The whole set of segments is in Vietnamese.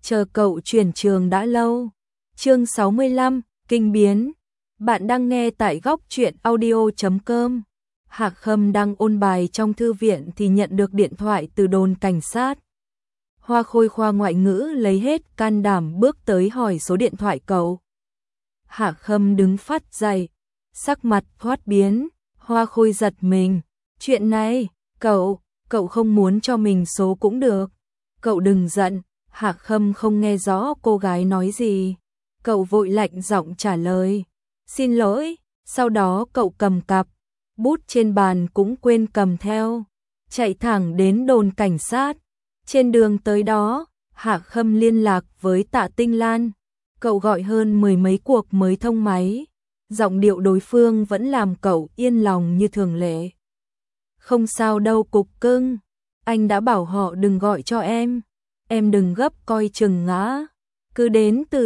chờ cậu chuyển trường đã lâu. Chương 65, kinh biến. Bạn đang nghe tại góc truyện audio.com. Hạc Khâm đang ôn bài trong thư viện thì nhận được điện thoại từ đồn cảnh sát. Hoa Khôi khoa ngoại ngữ lấy hết can đảm bước tới hỏi số điện thoại cậu. Hạc Khâm đứng phát dậy, sắc mặt thoát biến. Hoa Khôi giật mình. Chuyện này, cậu không muốn cho mình số cũng được. Cậu đừng giận. Hạc Khâm không nghe rõ cô gái nói gì. Cậu vội lạnh giọng trả lời. Xin lỗi. Sau đó cậu cầm cặp bút trên bàn cũng quên cầm theo, chạy thẳng đến đồn cảnh sát. Trên đường tới đó, Hạc Khâm liên lạc với Tạ Tinh Lan. Cậu gọi hơn 10 mấy cuộc mới thông máy. Giọng điệu đối phương vẫn làm cậu yên lòng như thường lệ. Không sao đâu cục cưng, anh đã bảo họ đừng gọi cho em đừng gấp coi chừng ngã. Cứ đến từ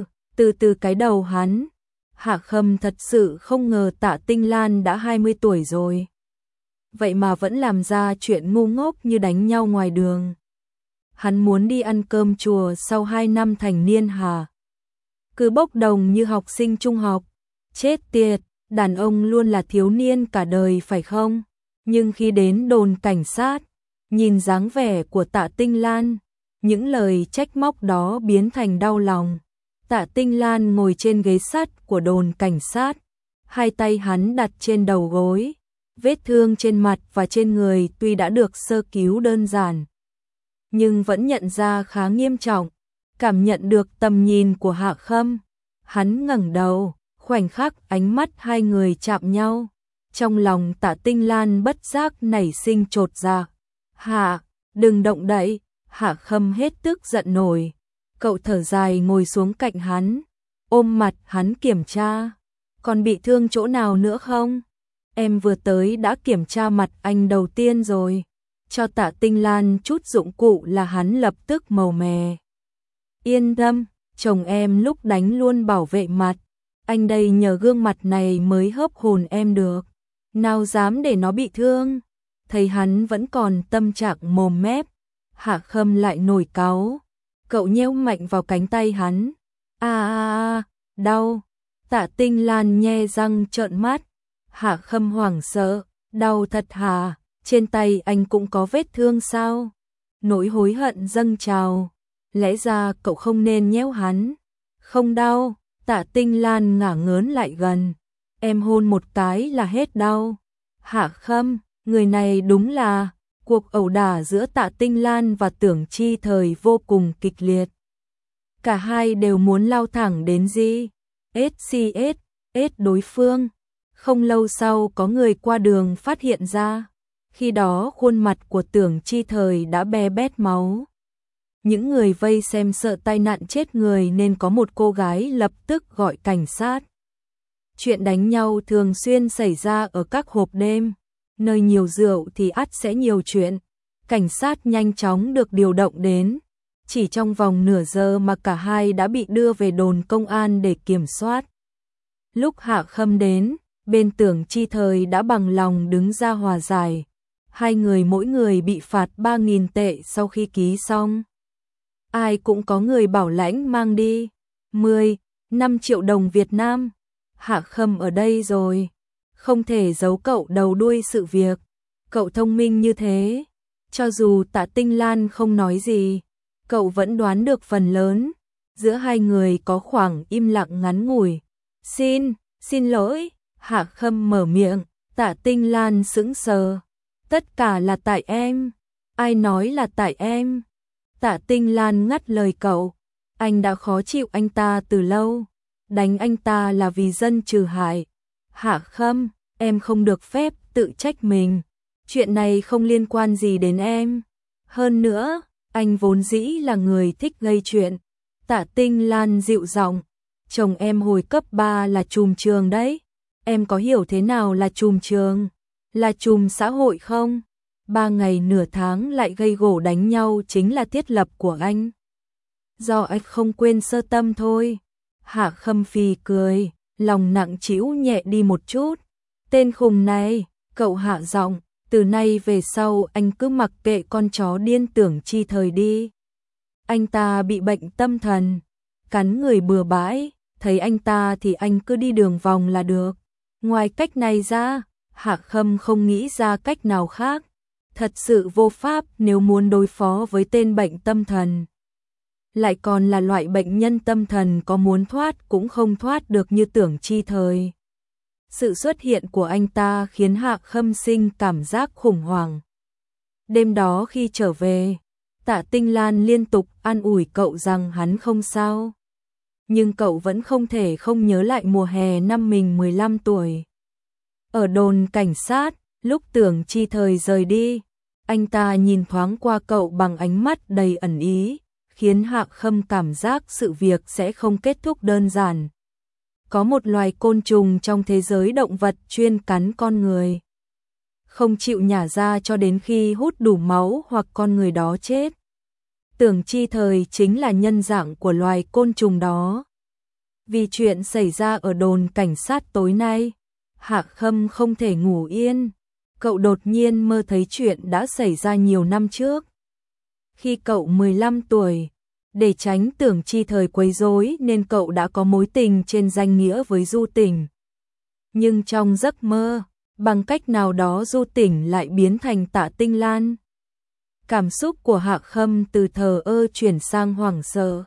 từ cái đầu hắn. Hạc Khâm thật sự không ngờ Tạ Tinh Lan đã 20 tuổi rồi. Vậy mà vẫn làm ra chuyện ngu ngốc như đánh nhau ngoài đường. Hắn muốn đi ăn cơm chùa sau 2 năm thành niên hả? Cứ bốc đồng như học sinh trung học. Chết tiệt, đàn ông luôn là thiếu niên cả đời phải không? Nhưng khi đến đồn cảnh sát, nhìn dáng vẻ của Tạ Tinh Lan, những lời trách móc đó biến thành đau lòng. Tạ Tinh Lan ngồi trên ghế sắt của đồn cảnh sát, hai tay hắn đặt trên đầu gối. Vết thương trên mặt và trên người tuy đã được sơ cứu đơn giản, nhưng vẫn nhận ra khá nghiêm trọng. Cảm nhận được tầm nhìn của Hạc Khâm, hắn ngẩng đầu, khoảnh khắc ánh mắt hai người chạm nhau. Trong lòng Tạ Tinh Lan bất giác nảy sinh chột dạ. Hạ, đừng động đậy. Hạc Khâm hết tức giận nổi. Cậu thở dài ngồi xuống cạnh hắn, ôm mặt hắn kiểm tra. Còn bị thương chỗ nào nữa không? Em vừa tới đã kiểm tra mặt anh đầu tiên rồi. Cho Tạ Tinh Lan chút dụng cụ là hắn lập tức màu mè. Yên tâm, chồng em lúc đánh luôn bảo vệ mặt. Anh đây nhờ gương mặt này mới hớp hồn em được. Nào dám để nó bị thương. Thấy hắn vẫn còn tâm trạng mồm mép, Hạc Khâm lại nổi cáu. Cậu nheo mạnh vào cánh tay hắn. Đau. Tạ Tinh Lan nhe răng trợn mắt. Hạc Khâm hoảng sợ. Đau thật hả? Trên tay anh cũng có vết thương sao? Nỗi hối hận dâng trào. Lẽ ra cậu không nên nhéo hắn. Không đau. Tạ Tinh Lan ngả ngớn lại gần. Em hôn một cái là hết đau. Hạc Khâm, người này đúng là... Cuộc ẩu đả giữa Tạ Tinh Lan và Tưởng Chi Thời vô cùng kịch liệt. Cả hai đều muốn lao thẳng đến SCS đối phương. Không lâu sau có người qua đường phát hiện ra. Khi đó khuôn mặt của Tưởng Chi Thời đã be bét máu. Những người vây xem sợ tai nạn chết người nên có một cô gái lập tức gọi cảnh sát. Chuyện đánh nhau thường xuyên xảy ra ở các hộp đêm. Nơi nhiều rượu thì ắt sẽ nhiều chuyện. Cảnh sát nhanh chóng được điều động đến. Chỉ trong vòng nửa giờ mà cả hai đã bị đưa về đồn công an để kiểm soát. Lúc Hạc Khâm đến, bên Tưởng Chi Thời đã bằng lòng đứng ra hòa giải. Hai người mỗi người bị phạt 3.000 tệ sau khi ký xong. Ai cũng có người bảo lãnh mang đi 5 triệu đồng Việt Nam. Hạc Khâm ở đây rồi. Không thể giấu cậu đầu đuôi sự việc. Cậu thông minh như thế. Cho dù Tạ Tinh Lan không nói gì, cậu vẫn đoán được phần lớn. Giữa hai người có khoảng im lặng ngắn ngủi. Xin lỗi. Hạc Khâm mở miệng. Tạ Tinh Lan sững sờ. Tất cả là tại em. Ai nói là tại em? Tạ Tinh Lan ngắt lời cậu. Anh đã khó chịu anh ta từ lâu. Đánh anh ta là vì dân trừ hại. Hạc Khâm, em không được phép tự trách mình. Chuyện này không liên quan gì đến em. Hơn nữa, anh vốn dĩ là người thích gây chuyện. Tạ Tinh Lan dịu giọng. Chồng em hồi cấp 3 là trùm trường đấy. Em có hiểu thế nào là trùm trường? Là trùm xã hội không? 3 ngày nửa tháng lại gây gổ đánh nhau chính là thiết lập của anh. Do anh không quên sơ tâm thôi. Hạc Khâm phì cười. Lòng nặng trĩu nhẹ đi một chút. Tên khùng này, cậu hạ giọng, từ nay về sau anh cứ mặc kệ con chó điên Tưởng Chi Thời đi. Anh ta bị bệnh tâm thần, cắn người bừa bãi, thấy anh ta thì anh cứ đi đường vòng là được. Ngoài cách này ra, Hạ Khâm không nghĩ ra cách nào khác. Thật sự vô pháp nếu muốn đối phó với tên bệnh tâm thần. Lại còn là loại bệnh nhân tâm thần có muốn thoát cũng không thoát được như Tưởng Chi Thời. Sự xuất hiện của anh ta khiến Hạ Khâm sinh cảm giác khủng hoảng. Đêm đó khi trở về, Tạ Tinh Lan liên tục an ủi cậu rằng hắn không sao. Nhưng cậu vẫn không thể không nhớ lại mùa hè năm mình 15 tuổi. Ở đồn cảnh sát, lúc Tưởng Chi Thời rời đi, anh ta nhìn thoáng qua cậu bằng ánh mắt đầy ẩn ý, khiến Hạ Khâm cảm giác sự việc sẽ không kết thúc đơn giản. Có một loài côn trùng trong thế giới động vật chuyên cắn con người, không chịu nhả ra cho đến khi hút đủ máu hoặc con người đó chết. Tưởng Chi Thời chính là nhân dạng của loài côn trùng đó. Vì chuyện xảy ra ở đồn cảnh sát tối nay, Hạ Khâm không thể ngủ yên. Cậu đột nhiên mơ thấy chuyện đã xảy ra nhiều năm trước. Khi cậu 15 tuổi, để tránh Tưởng Chi Thời quấy rối nên cậu đã có mối tình trên danh nghĩa với Du Tỉnh. Nhưng trong giấc mơ, bằng cách nào đó Du Tỉnh lại biến thành Tạ Tinh Lan. Cảm xúc của Hạ Khâm từ thờ ơ chuyển sang hoảng sợ.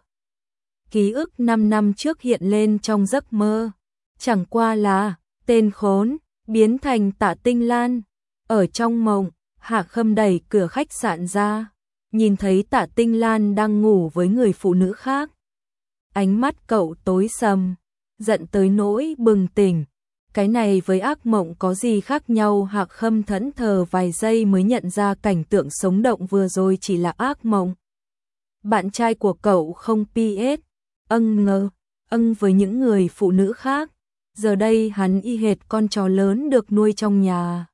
Ký ức 5 năm trước hiện lên trong giấc mơ. Chẳng qua là tên khốn biến thành Tạ Tinh Lan. Ở trong mộng, Hạ Khâm đẩy cửa khách sạn ra, nhìn thấy Tạ Tinh Lan đang ngủ với người phụ nữ khác. Ánh mắt cậu tối sầm, giận tới nỗi bừng tỉnh. Cái này với ác mộng có gì khác nhau? Hạ Khâm thẫn thờ vài giây mới nhận ra cảnh tượng sống động vừa rồi chỉ là ác mộng. Bạn trai của cậu không PS, với những người phụ nữ khác. Giờ đây hắn y hệt con chó lớn được nuôi trong nhà.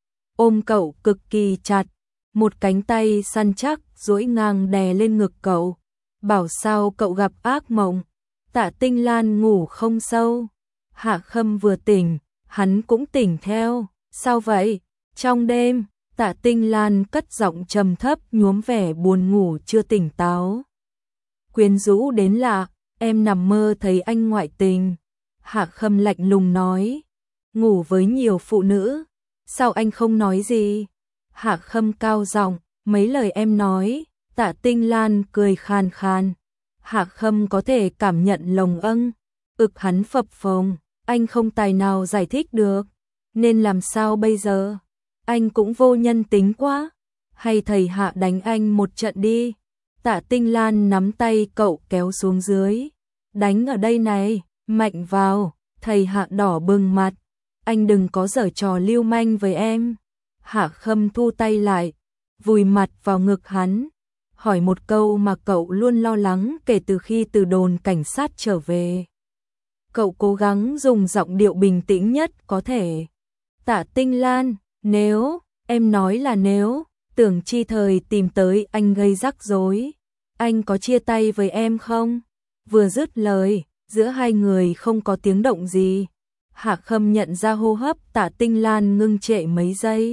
Ôm cậu cực kỳ chặt, một cánh tay săn chắc duỗi ngang đè lên ngực cậu. Bảo sao cậu gặp ác mộng? Tạ Tinh Lan ngủ không sâu. Hạ Khâm vừa tỉnh, hắn cũng tỉnh theo. Sao vậy? Trong đêm, Tạ Tinh Lan cất giọng trầm thấp nhuốm vẻ buồn ngủ chưa tỉnh táo. Quyến rũ đến lạ, em nằm mơ thấy anh ngoại tình. Hạ Khâm lạnh lùng nói, ngủ với nhiều phụ nữ, sao anh không nói gì? Hạ Khâm cao giọng, mấy lời em nói. Tạ Tinh Lan cười khan khan. Hạ Khâm có thể cảm nhận lồng ực hắn phập phồng, anh không tài nào giải thích được, nên làm sao bây giờ? Anh cũng vô nhân tính quá, hay thầy Hạ đánh anh một trận đi. Tạ Tinh Lan nắm tay cậu kéo xuống dưới, đánh ở đây này, mạnh vào. Thầy Hạ đỏ bừng mặt, anh đừng có giở trò lưu manh với em. Hạ Khâm thu tay lại, vùi mặt vào ngực hắn, hỏi một câu mà cậu luôn lo lắng kể từ khi từ đồn cảnh sát trở về. Cậu cố gắng dùng giọng điệu bình tĩnh nhất có thể. Tạ Tinh Lan, nếu, em nói là nếu, Tưởng Chi Thời tìm tới anh gây rắc rối, anh có chia tay với em không? Vừa dứt lời, giữa hai người không có tiếng động gì. Hạ Khâm nhận ra hô hấp Tạ Tinh Lan ngưng trệ mấy giây.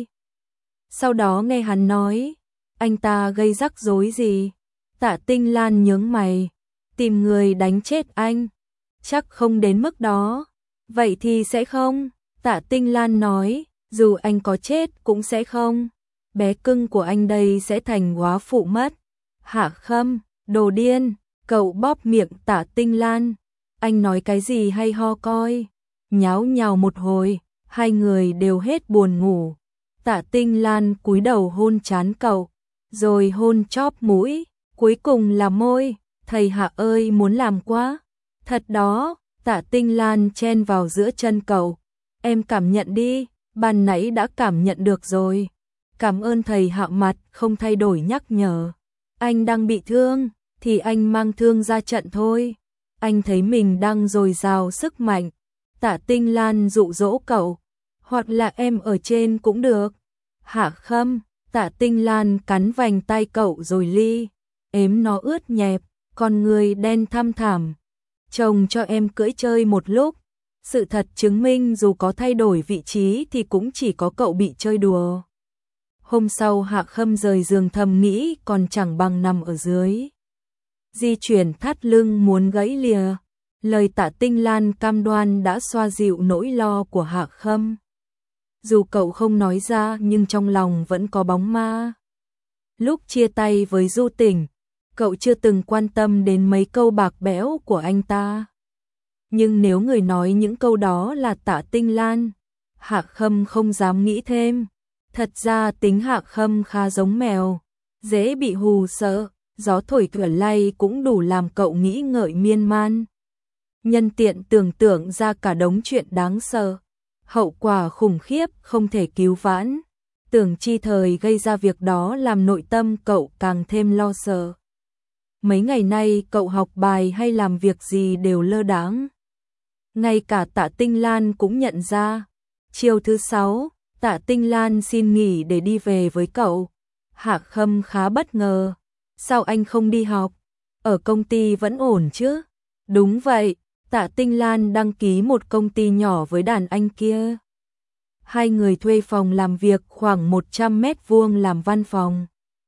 Sau đó nghe hắn nói, anh ta gây rắc rối gì? Tạ Tinh Lan nhướng mày, tìm người đánh chết anh. Chắc không đến mức đó. Vậy thì sẽ không. Tạ Tinh Lan nói, dù anh có chết cũng sẽ không. Bé cưng của anh đây sẽ thành góa phụ mất. Hạ Khâm, đồ điên, cậu bóp miệng Tạ Tinh Lan. Anh nói cái gì hay ho coi. Nháo nhào một hồi, hai người đều hết buồn ngủ. Tạ Tinh Lan cúi đầu hôn trán cậu, rồi hôn chóp mũi, cuối cùng là môi. Thầy Hạ ơi, muốn làm quá. Thật đó. Tạ Tinh Lan chen vào giữa chân cậu. Em cảm nhận đi, ban nãy đã cảm nhận được rồi. Cảm ơn thầy Hạ mặt không thay đổi nhắc nhở. Anh đang bị thương, thì anh mang thương ra trận thôi. Anh thấy mình đang dồi dào sức mạnh. Tạ Tinh Lan dụ dỗ cậu, hoặc là em ở trên cũng được. Hạ Khâm, Tạ Tinh Lan cắn vành tay cậu rồi ếm nó ướt nhẹp, con người đen thăm thẳm. Chồng cho em cưỡi chơi một lúc. Sự thật chứng minh dù có thay đổi vị trí thì cũng chỉ có cậu bị chơi đùa. Hôm sau Hạ Khâm rời giường thầm nghĩ còn chẳng bằng nằm ở dưới. di chuyển thắt lưng muốn gãy lìa. Lời Tạ Tinh Lan cam đoan đã xoa dịu nỗi lo của Hạc Khâm. Dù cậu không nói ra nhưng trong lòng vẫn có bóng ma. Lúc chia tay với Du Tỉnh, cậu chưa từng quan tâm đến mấy câu bạc bẽo của anh ta. Nhưng nếu người nói những câu đó là Tạ Tinh Lan, Hạc Khâm không dám nghĩ thêm. Thật ra tính Hạc Khâm khá giống mèo, dễ bị hù sợ, gió thổi cửa lay cũng đủ làm cậu nghĩ ngợi miên man. Nhân tiện tưởng tượng ra cả đống chuyện đáng sợ, hậu quả khủng khiếp không thể cứu vãn. Tưởng Chi Thời gây ra việc đó làm nội tâm cậu càng thêm lo sợ. Mấy ngày nay cậu học bài hay làm việc gì đều lơ đãng. Ngay cả Tạ Tinh Lan cũng nhận ra. Chiều thứ 6, Tạ Tinh Lan xin nghỉ để đi về với cậu. Hạc Khâm khá bất ngờ. Sao anh không đi học? Ở công ty vẫn ổn chứ? Đúng vậy, Tạ Tinh Lan đăng ký một công ty nhỏ với đàn anh kia. Hai người thuê phòng làm việc khoảng 100 mét vuông làm văn phòng.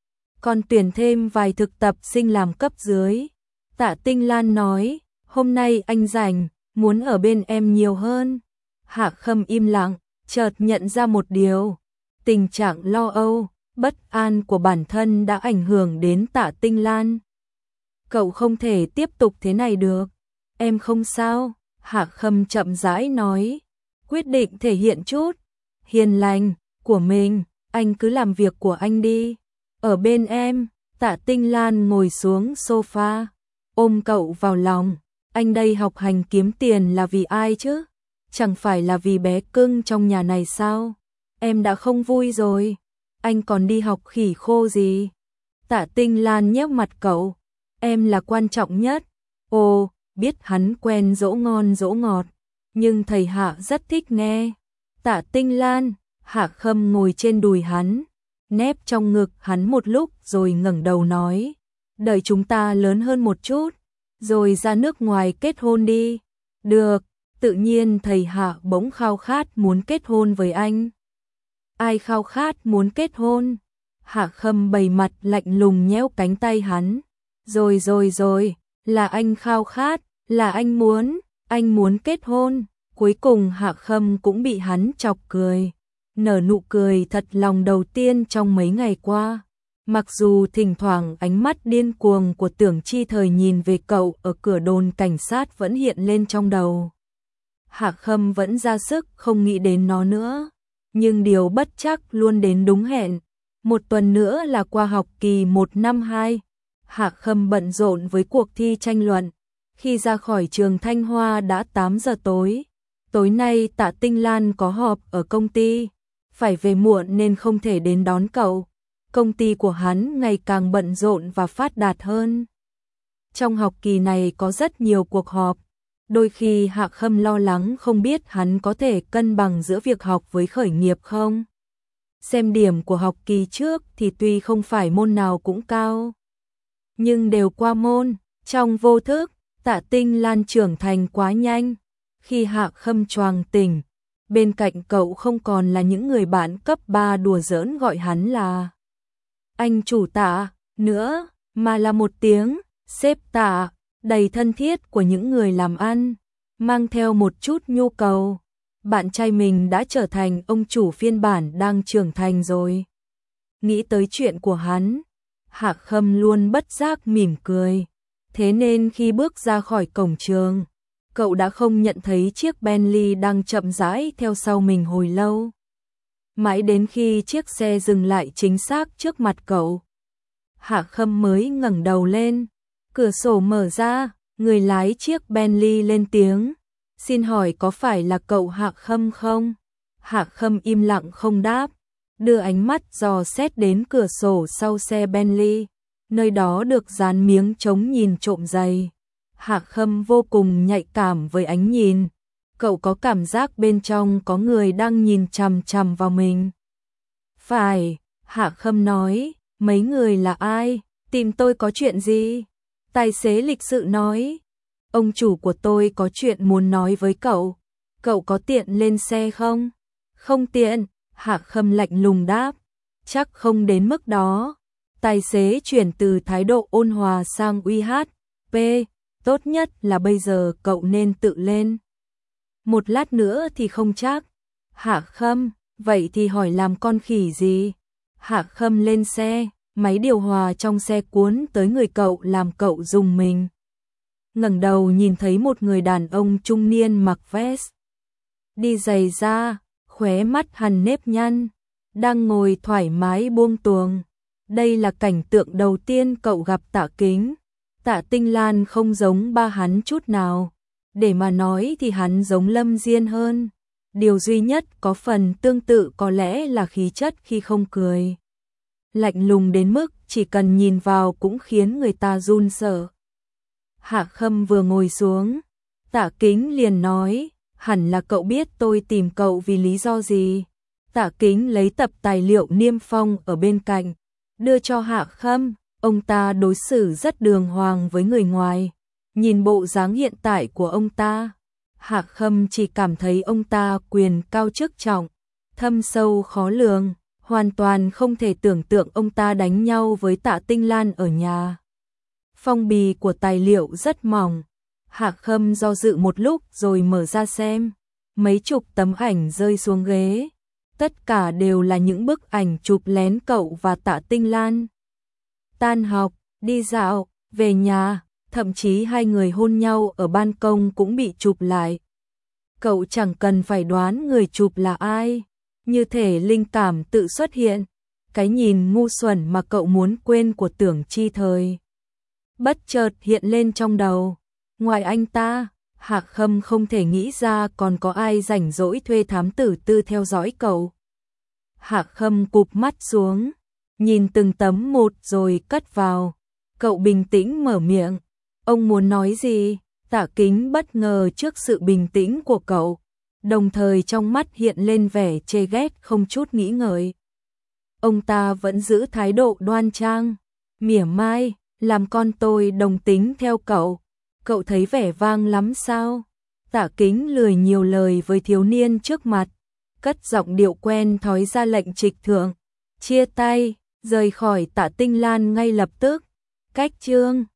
Còn tuyển thêm vài thực tập sinh làm cấp dưới. Tạ Tinh Lan nói, hôm nay anh rảnh, muốn ở bên em nhiều hơn. Hạc Khâm im lặng, chợt nhận ra một điều. Tình trạng lo âu, bất an của bản thân đã ảnh hưởng đến Tạ Tinh Lan. Cậu không thể tiếp tục thế này được. Em không sao, Hạc Khâm chậm rãi nói. Quyết định thể hiện chút hiền lành của mình, anh cứ làm việc của anh đi. Ở bên em, Tạ Tinh Lan ngồi xuống sofa, ôm cậu vào lòng. Anh đây học hành kiếm tiền là vì ai chứ? Chẳng phải là vì bé cưng trong nhà này sao? Em đã không vui rồi. Anh còn đi học khỉ khô gì? Tạ Tinh Lan nhếch mặt cậu. Em là quan trọng nhất. Ồ, biết hắn quen dỗ ngon dỗ ngọt. Nhưng thầy Hạ rất thích nghe. Tạ Tinh Lan, Hạc Khâm ngồi trên đùi hắn, nép trong ngực hắn một lúc rồi ngẩng đầu nói. Đợi chúng ta lớn hơn một chút, rồi ra nước ngoài kết hôn đi. Được, tự nhiên thầy Hạ bỗng khao khát muốn kết hôn với anh. Ai khao khát muốn kết hôn? Hạc Khâm bày mặt lạnh lùng nhéo cánh tay hắn. Rồi, là anh khao khát, là anh muốn kết hôn. Cuối cùng Hạc Khâm cũng bị hắn chọc cười. Nở nụ cười thật lòng đầu tiên trong mấy ngày qua. Mặc dù thỉnh thoảng ánh mắt điên cuồng của Tưởng Chi Thời nhìn về cậu ở cửa đồn cảnh sát vẫn hiện lên trong đầu. Hạc Khâm vẫn ra sức không nghĩ đến nó nữa. Nhưng điều bất trắc luôn đến đúng hẹn. Một tuần nữa là qua học kỳ 1 năm 2. Hạc Khâm bận rộn với cuộc thi tranh luận. Khi ra khỏi trường Thanh Hoa đã 8 giờ tối. Tối nay Tạ Tinh Lan có họp ở công ty. Phải về muộn nên không thể đến đón cậu. Công ty của hắn ngày càng bận rộn và phát đạt hơn. Trong học kỳ này có rất nhiều cuộc họp. Đôi khi Hạc Khâm lo lắng không biết hắn có thể cân bằng giữa việc học với khởi nghiệp không. Xem điểm của học kỳ trước thì tuy không phải môn nào cũng cao, nhưng đều qua môn. Trong vô thức, Tạ Tinh Lan trưởng thành quá nhanh. Khi Hạc Khâm choàng tỉnh, bên cạnh cậu không còn là những người bạn cấp 3 đùa giỡn gọi hắn là anh chủ Tạ nữa, mà là một tiếng sếp Tạ, đầy thân thiết của những người làm ăn, mang theo một chút nhu cầu. Bạn trai mình đã trở thành ông chủ phiên bản đang trưởng thành rồi. Nghĩ tới chuyện của hắn, Hạc Khâm luôn bất giác mỉm cười. Thế nên khi bước ra khỏi cổng trường, cậu đã không nhận thấy chiếc Bentley đang chậm rãi theo sau mình hồi lâu. Mãi đến khi chiếc xe dừng lại chính xác trước mặt cậu, Hạc Khâm mới ngẩng đầu lên. Cửa sổ mở ra, người lái chiếc Bentley lên tiếng. Xin hỏi có phải là cậu Hạc Khâm không? Hạc Khâm im lặng không đáp, đưa ánh mắt dò xét đến cửa sổ sau xe Bentley. Nơi đó được dán miếng chống nhìn trộm dày. Hạc Khâm vô cùng nhạy cảm với ánh nhìn. Cậu có cảm giác bên trong có người đang nhìn chằm chằm vào mình. Phải, Hạc Khâm nói, mấy người là ai? Tìm tôi có chuyện gì? Tài xế lịch sự nói, ông chủ của tôi có chuyện muốn nói với cậu. Cậu có tiện lên xe không? Không tiện, Hạc Khâm lạnh lùng đáp. Chắc không đến mức đó. Tài xế chuyển từ thái độ ôn hòa sang uy hát. P, tốt nhất là bây giờ cậu nên tự lên. Một lát nữa thì không chắc. Hạ Khâm, vậy thì hỏi làm con khỉ gì? Hạ Khâm lên xe, máy điều hòa trong xe cuốn tới người cậu làm cậu rùng mình. Ngẩng đầu nhìn thấy một người đàn ông trung niên mặc vest, đi giày da, khóe mắt hằn nếp nhăn, đang ngồi thoải mái buông tuồng. Đây là cảnh tượng đầu tiên cậu gặp Tạ Kính. Tạ Tinh Lan không giống ba hắn chút nào. Để mà nói thì hắn giống Lâm Diên hơn. Điều duy nhất có phần tương tự có lẽ là khí chất khi không cười. Lạnh lùng đến mức chỉ cần nhìn vào cũng khiến người ta run sợ. Hạ Khâm vừa ngồi xuống, Tạ Kính liền nói, hẳn là cậu biết tôi tìm cậu vì lý do gì. Tạ Kính lấy tập tài liệu niêm phong ở bên cạnh, đưa cho Hạ Khâm. Ông ta đối xử rất đường hoàng với người ngoài. Nhìn bộ dáng hiện tại của ông ta, Hạ Khâm chỉ cảm thấy ông ta quyền cao chức trọng, thâm sâu khó lường, hoàn toàn không thể tưởng tượng ông ta đánh nhau với Tạ Tinh Lan ở nhà. Phong bì của tài liệu rất mỏng. Hạ Khâm do dự một lúc rồi mở ra xem. Mấy chục tấm ảnh rơi xuống ghế. Tất cả đều là những bức ảnh chụp lén cậu và Tạ Tinh Lan. Tan học, đi dạo, về nhà, thậm chí hai người hôn nhau ở ban công cũng bị chụp lại. Cậu chẳng cần phải đoán người chụp là ai, như thể linh cảm tự xuất hiện, cái nhìn ngu xuẩn mà cậu muốn quên của Tưởng Chi Thời bất chợt hiện lên trong đầu. Ngoài anh ta, Hạ Khâm không thể nghĩ ra còn có ai rảnh rỗi thuê thám tử tư theo dõi cậu. Hạ Khâm cụp mắt xuống, nhìn từng tấm một rồi cất vào. Cậu bình tĩnh mở miệng. Ông muốn nói gì? Tạ Kính bất ngờ trước sự bình tĩnh của cậu, đồng thời trong mắt hiện lên vẻ chê ghét không chút nghĩ ngợi. Ông ta vẫn giữ thái độ đoan trang, mỉa mai, làm con tôi đồng tính theo cậu. Cậu thấy vẻ vang lắm sao? Tạ Kính lười nhiều lời với thiếu niên trước mặt, cất giọng điệu quen thói ra lệnh trịch thượng. Chia tay, rời khỏi Tạ Tinh Lan ngay lập tức. Cách chương